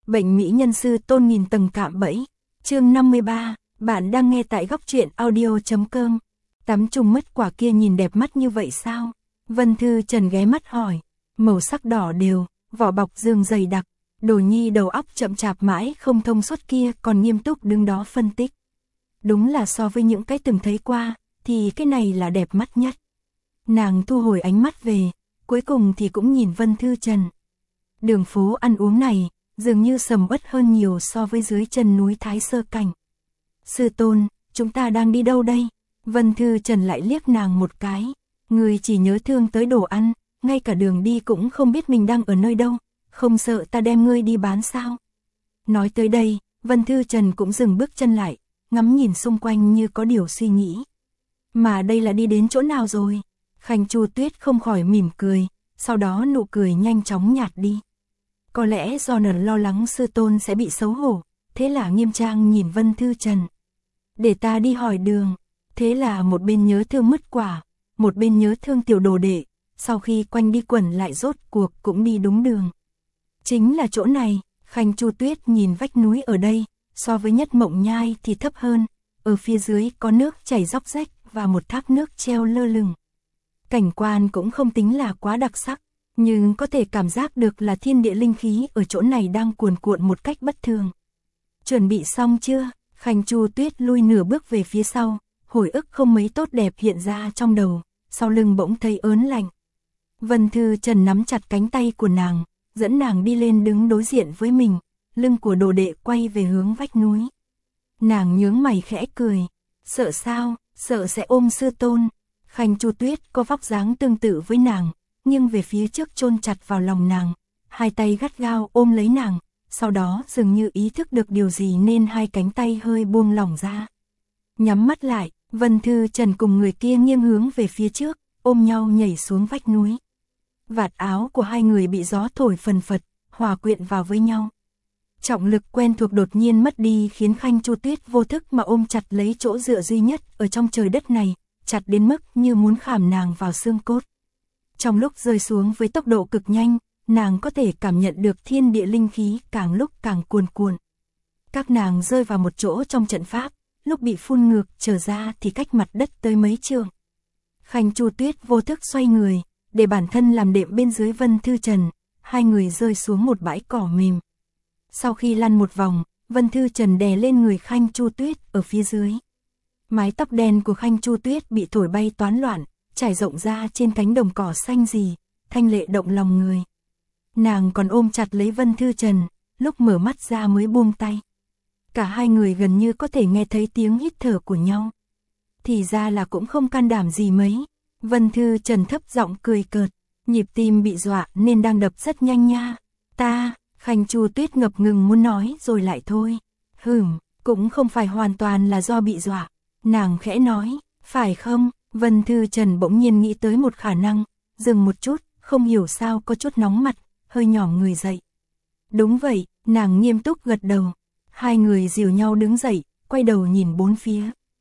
Bệnh mỹ nhân sư tôn nghìn tầng cạm bẫy. Chương 53, bạn đang nghe tại góc truyện audio.com. Tắm trùng mất quả kia nhìn đẹp mắt như vậy sao? Vân Thư Trần ghé mắt hỏi. Màu sắc đỏ đều, vỏ bọc dương dày đặc. Đồ nhi đầu óc chậm chạp mãi không thông suốt kia còn nghiêm túc đứng đó phân tích. Đúng là so với những cái từng thấy qua, thì cái này là đẹp mắt nhất. Nàng thu hồi ánh mắt về, cuối cùng thì cũng nhìn Vân Thư Trần. Đường phố ăn uống này, dường như sầm uất hơn nhiều so với dưới chân núi Thái Sơ Cảnh. Sư tôn, chúng ta đang đi đâu đây? Vân Thư Trần lại liếc nàng một cái. Người chỉ nhớ thương tới đồ ăn, ngay cả đường đi cũng không biết mình đang ở nơi đâu. Không sợ ta đem ngươi đi bán sao? Nói tới đây, Vân Thư Trần cũng dừng bước chân lại, ngắm nhìn xung quanh như có điều suy nghĩ. Mà đây là đi đến chỗ nào rồi? Khanh Chu Tuyết không khỏi mỉm cười, sau đó nụ cười nhanh chóng nhạt đi. Có lẽ do nở lo lắng sư tôn sẽ bị xấu hổ, thế là nghiêm trang nhìn Vân Thư Trần. Để ta đi hỏi đường. Thế là một bên nhớ thương mứt quả, một bên nhớ thương tiểu đồ đệ, sau khi quanh đi quẩn lại rốt cuộc cũng đi đúng đường. Chính là chỗ này. Khanh Chu Tuyết nhìn vách núi ở đây, so với Nhất Mộng Nhai thì thấp hơn, ở phía dưới có nước chảy róc rách và một thác nước treo lơ lửng. Cảnh quan cũng không tính là quá đặc sắc, nhưng có thể cảm giác được là thiên địa linh khí ở chỗ này đang cuồn cuộn một cách bất thường. Chuẩn bị xong chưa? Khanh Chu Tuyết lui nửa bước về phía sau, hồi ức không mấy tốt đẹp hiện ra trong đầu, sau lưng bỗng thấy ớn lạnh. Vân Thư Trần nắm chặt cánh tay của nàng, dẫn nàng đi lên đứng đối diện với mình, lưng của đồ đệ quay về hướng vách núi. Nàng nhướng mày khẽ cười, sợ sao, sợ sẽ ôm sư tôn. Khanh Chu Tuyết có vóc dáng tương tự với nàng, nhưng về phía trước chôn chặt vào lòng nàng, hai tay gắt gao ôm lấy nàng, sau đó dường như ý thức được điều gì nên hai cánh tay hơi buông lỏng ra. Nhắm mắt lại, Vân Thư Trần cùng người kia nghiêng hướng về phía trước, ôm nhau nhảy xuống vách núi. Vạt áo của hai người bị gió thổi phần phật, hòa quyện vào với nhau. Trọng lực quen thuộc đột nhiên mất đi khiến Khanh Chu Tuyết vô thức mà ôm chặt lấy chỗ dựa duy nhất ở trong trời đất này, chặt đến mức như muốn khảm nàng vào xương cốt. Trong lúc rơi xuống với tốc độ cực nhanh, nàng có thể cảm nhận được thiên địa linh khí càng lúc càng cuồn cuộn. Các nàng rơi vào một chỗ trong trận pháp, lúc bị phun ngược trở ra thì cách mặt đất tới mấy trượng. Khanh Chu Tuyết vô thức xoay người, để bản thân làm đệm bên dưới Vân Thư Trần, hai người rơi xuống một bãi cỏ mềm. Sau khi lăn một vòng, Vân Thư Trần đè lên người Khanh Chu Tuyết ở phía dưới. Mái tóc đen của Khanh Chu Tuyết bị thổi bay toán loạn, trải rộng ra trên cánh đồng cỏ xanh rì, thanh lệ động lòng người. Nàng còn ôm chặt lấy Vân Thư Trần, lúc mở mắt ra mới buông tay. Cả hai người gần như có thể nghe thấy tiếng hít thở của nhau. Thì ra là cũng không can đảm gì mấy. Vân Thư Trần thấp giọng cười cợt, nhịp tim bị dọa nên đang đập rất nhanh nha. Ta, Khanh Chu Tuyết ngập ngừng muốn nói rồi lại thôi. Cũng không phải hoàn toàn là do bị dọa. Nàng khẽ nói, phải không? Vân Thư Trần bỗng nhiên nghĩ tới một khả năng, dừng một chút, không hiểu sao có chút nóng mặt, hơi nhỏm người dậy. Đúng vậy, nàng nghiêm túc gật đầu. Hai người dìu nhau đứng dậy, quay đầu nhìn bốn phía.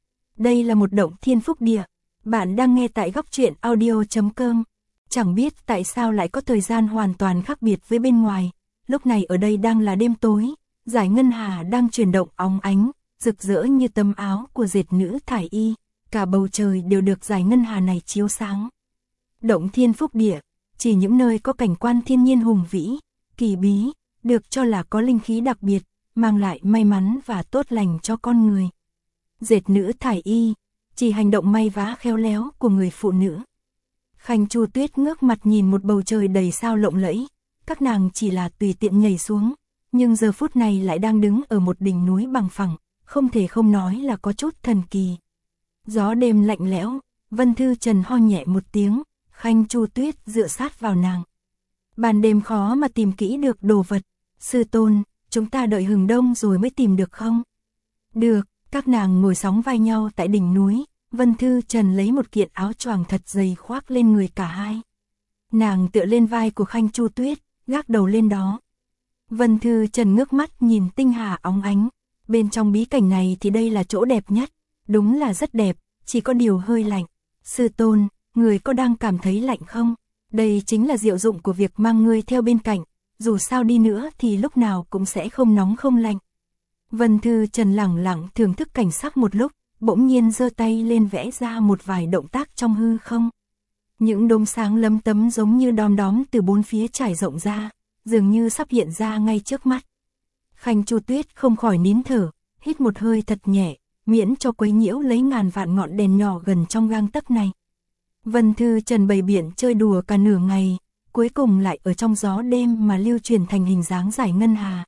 Đây là một động thiên phúc địa. Bạn đang nghe tại góc truyện audio.com. Chẳng biết tại sao lại có thời gian hoàn toàn khác biệt với bên ngoài. Lúc này ở đây đang là đêm tối, dải ngân hà đang chuyển động óng ánh, rực rỡ như tấm áo của dệt nữ thải y. Cả bầu trời đều được dải ngân hà này chiếu sáng. Động thiên phúc địa, chỉ những nơi có cảnh quan thiên nhiên hùng vĩ, kỳ bí, được cho là có linh khí đặc biệt, mang lại may mắn và tốt lành cho con người. Dệt nữ thải y, chỉ hành động may vá khéo léo của người phụ nữ. Khanh Chu Tuyết ngước mặt nhìn một bầu trời đầy sao lộng lẫy, các nàng chỉ là tùy tiện nhảy xuống, nhưng giờ phút này lại đang đứng ở một đỉnh núi bằng phẳng, không thể không nói là có chút thần kỳ. Gió đêm lạnh lẽo, Vân Thư Trần ho nhẹ một tiếng, Khanh Chu Tuyết dựa sát vào nàng. Ban đêm khó mà tìm kỹ được đồ vật, sư tôn, chúng ta đợi hừng đông rồi mới tìm được không? Được, các nàng ngồi sóng vai nhau tại đỉnh núi, Vân Thư Trần lấy một kiện áo choàng thật dày khoác lên người cả hai. Nàng tựa lên vai của Khanh Chu Tuyết, gác đầu lên đó. Vân Thư Trần ngước mắt nhìn tinh hà óng ánh, bên trong bí cảnh này thì đây là chỗ đẹp nhất, đúng là rất đẹp, chỉ có điều hơi lạnh. Sư tôn, người có đang cảm thấy lạnh không? Đây chính là diệu dụng của việc mang ngươi theo bên cạnh, dù sao đi nữa thì lúc nào cũng sẽ không nóng không lạnh. Vân Thư Trần lẳng lặng thưởng thức cảnh sắc một lúc, bỗng nhiên giơ tay lên vẽ ra một vài động tác trong hư không. Những đốm sáng lấm tấm giống như đom đóm từ bốn phía trải rộng ra, dường như sắp hiện ra ngay trước mắt. Khanh Chu Tuyết không khỏi nín thở, hít một hơi thật nhẹ, miễn cho quấy nhiễu lấy ngàn vạn ngọn đèn nhỏ gần trong gang tấc này. Vân Thư Trần bày biện chơi đùa cả nửa ngày, cuối cùng lại ở trong gió đêm mà lưu truyền thành hình dáng giải ngân hà.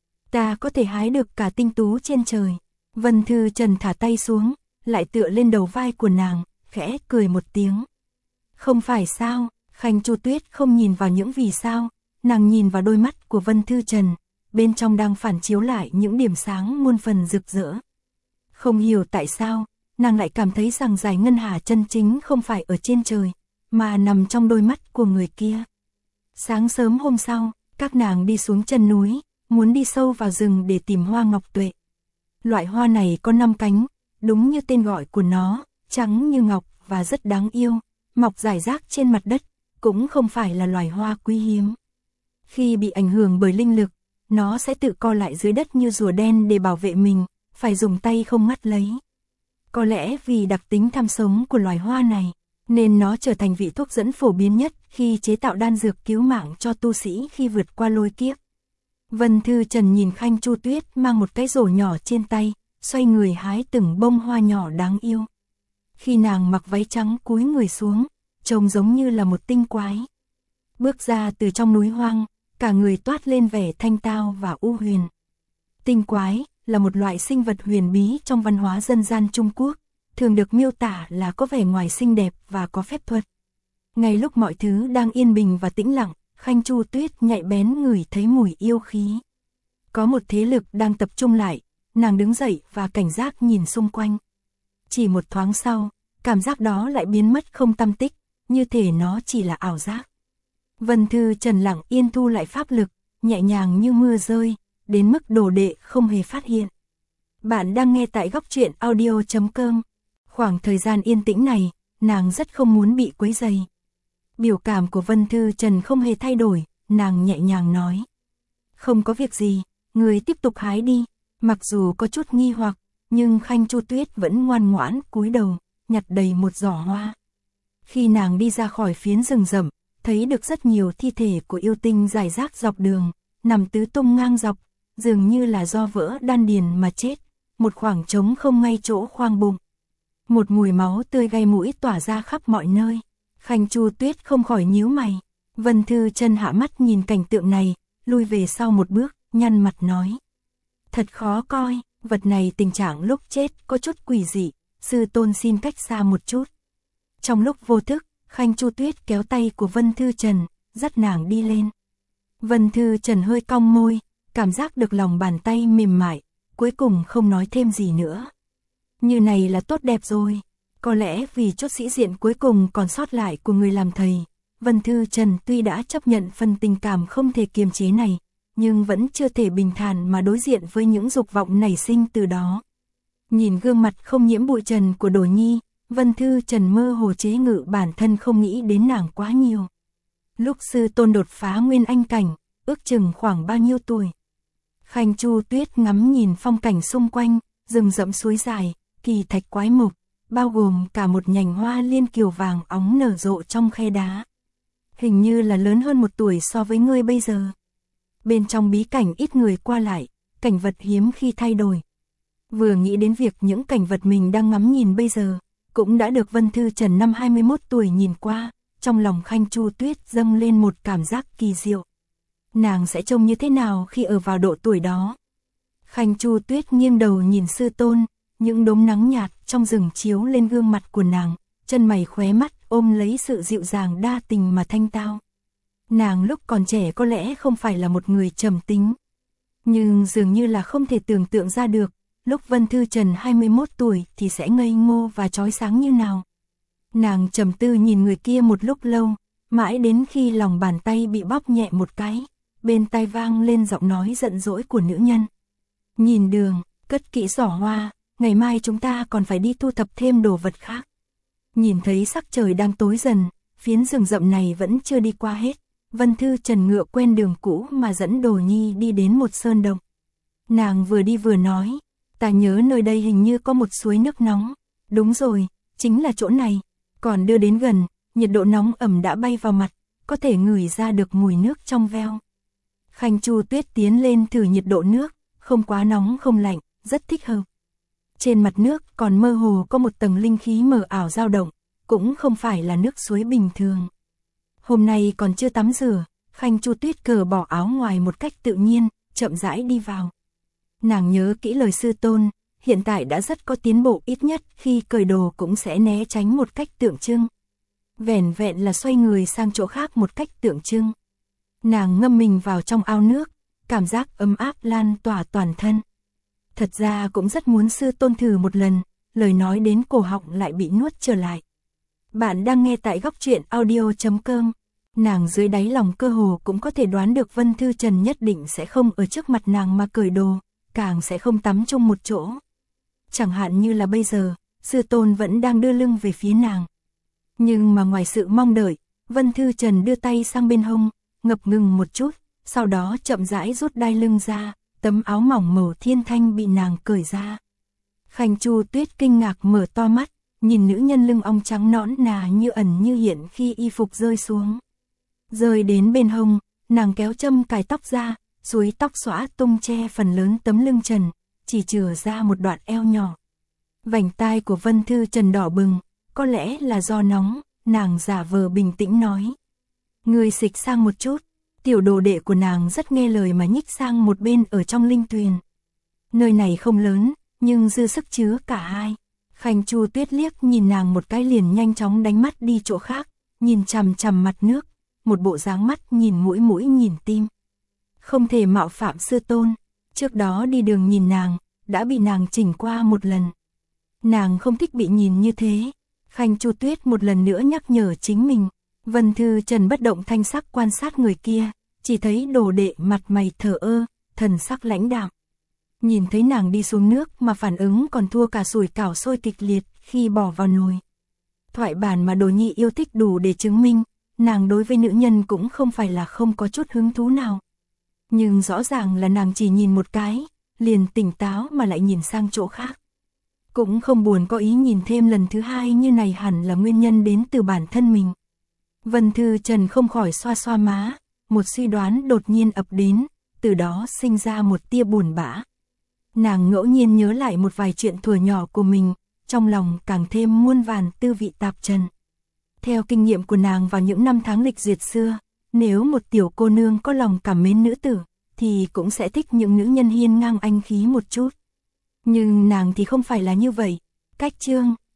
Ta có thể hái được cả tinh tú trên trời. Vân Thư Trần thả tay xuống, lại tựa lên đầu vai của nàng, khẽ cười một tiếng. Không phải sao? Khanh Chu Tuyết không nhìn vào những vì sao, nàng nhìn vào đôi mắt của Vân Thư Trần, bên trong đang phản chiếu lại những điểm sáng muôn phần rực rỡ. Không hiểu tại sao, nàng lại cảm thấy rằng giải ngân hà chân chính không phải ở trên trời, mà nằm trong đôi mắt của người kia. Sáng sớm hôm sau, các nàng đi xuống chân núi, muốn đi sâu vào rừng để tìm hoa ngọc tuệ. Loại hoa này có 5 cánh, đúng như tên gọi của nó, trắng như ngọc và rất đáng yêu, mọc rải rác trên mặt đất, cũng không phải là loài hoa quý hiếm. Khi bị ảnh hưởng bởi linh lực, nó sẽ tự co lại dưới đất như rùa đen để bảo vệ mình, phải dùng tay không ngắt lấy. Có lẽ vì đặc tính tham sống của loài hoa này, nên nó trở thành vị thuốc dẫn phổ biến nhất khi chế tạo đan dược cứu mạng cho tu sĩ khi vượt qua lôi kiếp. Vân Thư Trần nhìn Khanh Chu Tuyết mang một cái rổ nhỏ trên tay, xoay người hái từng bông hoa nhỏ đáng yêu. Khi nàng mặc váy trắng cúi người xuống, trông giống như là một tinh quái. Bước ra từ trong núi hoang, cả người toát lên vẻ thanh tao và u huyền. Tinh quái là một loại sinh vật huyền bí trong văn hóa dân gian Trung Quốc, thường được miêu tả là có vẻ ngoài xinh đẹp và có phép thuật. Ngay lúc mọi thứ đang yên bình và tĩnh lặng, Khanh Chu Tuyết nhạy bén ngửi thấy mùi yêu khí. Có một thế lực đang tập trung lại, nàng đứng dậy và cảnh giác nhìn xung quanh. Chỉ một thoáng sau, cảm giác đó lại biến mất không tăm tích, như thể nó chỉ là ảo giác. Vân Thư Trần lặng yên thu lại pháp lực, nhẹ nhàng như mưa rơi, đến mức đồ đệ không hề phát hiện. Bạn đang nghe tại góc truyện audio.com. Khoảng thời gian yên tĩnh này, nàng rất không muốn bị quấy rầy. Biểu cảm của Vân Thư Trần không hề thay đổi, nàng nhẹ nhàng nói. Không có việc gì, người tiếp tục hái đi. Mặc dù có chút nghi hoặc, nhưng Khanh Chu Tuyết vẫn ngoan ngoãn cúi đầu, nhặt đầy một giỏ hoa. Khi nàng đi ra khỏi phiến rừng rậm, thấy được rất nhiều thi thể của yêu tinh rải rác dọc đường, nằm tứ tung ngang dọc, dường như là do vỡ đan điền mà chết, một khoảng trống không ngay chỗ khoang bụng. Một mùi máu tươi gây mũi tỏa ra khắp mọi nơi. Khanh Chu Tuyết không khỏi nhíu mày. Vân Thư Trần hạ mắt nhìn cảnh tượng này, lui về sau một bước, nhăn mặt nói. Thật khó coi, vật này tình trạng lúc chết có chút quỷ dị, sư tôn xin cách xa một chút. Trong lúc vô thức, Khanh Chu Tuyết kéo tay của Vân Thư Trần, dắt nàng đi lên. Vân Thư Trần hơi cong môi, cảm giác được lòng bàn tay mềm mại, cuối cùng không nói thêm gì nữa. Như này là tốt đẹp rồi. Có lẽ vì chút sĩ diện cuối cùng còn sót lại của người làm thầy, Vân Thư Trần tuy đã chấp nhận phần tình cảm không thể kiềm chế này, nhưng vẫn chưa thể bình thản mà đối diện với những dục vọng nảy sinh từ đó. Nhìn gương mặt không nhiễm bụi trần của Đồ Nhi, Vân Thư Trần mơ hồ chế ngự bản thân không nghĩ đến nàng quá nhiều. Lúc sư tôn đột phá nguyên anh cảnh, ước chừng khoảng bao nhiêu tuổi? Khanh Chu Tuyết ngắm nhìn phong cảnh xung quanh, rừng rậm suối dài, kỳ thạch quái mục, bao gồm cả một nhành hoa liên kiều vàng óng nở rộ trong khe đá. Hình như là lớn hơn 1 tuổi so với ngươi bây giờ. Bên trong bí cảnh ít người qua lại, cảnh vật hiếm khi thay đổi. Vừa nghĩ đến việc những cảnh vật mình đang ngắm nhìn bây giờ, cũng đã được Vân Thư Trần năm 21 tuổi nhìn qua, trong lòng Khanh Chu Tuyết dâng lên một cảm giác kỳ diệu. Nàng sẽ trông như thế nào khi ở vào độ tuổi đó? Khanh Chu Tuyết nghiêng đầu nhìn sư tôn, những đốm nắng nhạt trong rừng chiếu lên gương mặt của nàng, chân mày khóe mắt ôm lấy sự dịu dàng đa tình mà thanh tao. Nàng lúc còn trẻ có lẽ không phải là một người trầm tính, nhưng dường như là không thể tưởng tượng ra được, lúc Vân Thư Trần 21 tuổi thì sẽ ngây ngô và chói sáng như nào. Nàng trầm tư nhìn người kia một lúc lâu, mãi đến khi lòng bàn tay bị bóp nhẹ một cái, bên tai vang lên giọng nói giận dỗi của nữ nhân. Nhìn đường, cất kỹ giỏ hoa, ngày mai chúng ta còn phải đi thu thập thêm đồ vật khác. Nhìn thấy sắc trời đang tối dần, phiến rừng rậm này vẫn chưa đi qua hết. Vân Thư Trần ngựa quen đường cũ mà dẫn Đồ Nhi đi đến một sơn động. Nàng vừa đi vừa nói, ta nhớ nơi đây hình như có một suối nước nóng. Đúng rồi, chính là chỗ này. Còn đưa đến gần, nhiệt độ nóng ẩm đã bay vào mặt, có thể ngửi ra được mùi nước trong veo. Khanh Chu Tuyết tiến lên thử nhiệt độ nước, không quá nóng không lạnh, rất thích hợp. Trên mặt nước còn mơ hồ có một tầng linh khí mờ ảo dao động, cũng không phải là nước suối bình thường. Hôm nay còn chưa tắm rửa, Khanh Chu Tuyết cởi bỏ áo ngoài một cách tự nhiên, chậm rãi đi vào. Nàng nhớ kỹ lời sư tôn, hiện tại đã rất có tiến bộ, ít nhất khi cởi đồ cũng sẽ né tránh một cách tượng trưng. Vẻn vẹn là xoay người sang chỗ khác một cách tượng trưng. Nàng ngâm mình vào trong ao nước, cảm giác ấm áp lan tỏa toàn thân. Thật ra cũng rất muốn sư tôn thử một lần, lời nói đến cổ họng lại bị nuốt trở lại. Bạn đang nghe tại góc truyện audio.com. Nàng dưới đáy lòng cơ hồ cũng có thể đoán được Vân Thư Trần nhất định sẽ không ở trước mặt nàng mà cởi đồ, càng sẽ không tắm chung một chỗ. Chẳng hạn như là bây giờ, sư tôn vẫn đang đưa lưng về phía nàng. Nhưng mà ngoài sự mong đợi, Vân Thư Trần đưa tay sang bên hông, ngập ngừng một chút, sau đó chậm rãi rút đai lưng ra, tấm áo mỏng màu thiên thanh bị nàng cởi ra. Khanh Chu Tuyết kinh ngạc mở to mắt, nhìn nữ nhân lưng ong trắng nõn nà như ẩn như hiện khi y phục rơi xuống. Rơi đến bên hông, nàng kéo châm cài tóc ra, suối tóc xõa tung che phần lớn tấm lưng trần, chỉ chừa ra một đoạn eo nhỏ. Vành tai của Vân Thư Trần đỏ bừng, có lẽ là do nóng, nàng giả vờ bình tĩnh nói. Người xịch sang một chút, tiểu đồ đệ của nàng rất nghe lời mà nhích sang một bên ở trong linh tuyền. Nơi này không lớn, nhưng dư sức chứa cả hai. Khanh Chu Tuyết liếc nhìn nàng một cái liền nhanh chóng đánh mắt đi chỗ khác, nhìn chằm chằm mặt nước, một bộ dáng mắt nhìn mũi mũi nhìn tim. Không thể mạo phạm sư tôn, trước đó đi đường nhìn nàng, đã bị nàng chỉnh qua một lần. Nàng không thích bị nhìn như thế. Khanh Chu Tuyết một lần nữa nhắc nhở chính mình. Vân Thư Trần bất động thanh sắc quan sát người kia, chỉ thấy đồ đệ mặt mày thờ ơ, thần sắc lãnh đạm. Nhìn thấy nàng đi xuống nước mà phản ứng còn thua cả sủi cảo sôi kịch liệt khi bỏ vào nồi. Thoại bản mà Đồ Nhi yêu thích đủ để chứng minh, nàng đối với nữ nhân cũng không phải là không có chút hứng thú nào. Nhưng rõ ràng là nàng chỉ nhìn một cái, liền tỉnh táo mà lại nhìn sang chỗ khác. Cũng không buồn có ý nhìn thêm lần thứ hai như này, hẳn là nguyên nhân đến từ bản thân mình. Vân Thư Trần không khỏi xoa xoa má, một suy đoán đột nhiên ập đến, từ đó sinh ra một tia buồn bã. Nàng ngẫu nhiên nhớ lại một vài chuyện thuở nhỏ của mình, trong lòng càng thêm muôn vàn tư vị tạp trần. Theo kinh nghiệm của nàng vào những năm tháng lịch duyệt xưa, nếu một tiểu cô nương có lòng cảm mến nữ tử, thì cũng sẽ thích những nữ nhân hiên ngang anh khí một chút. Nhưng nàng thì không phải là như vậy. Cách chương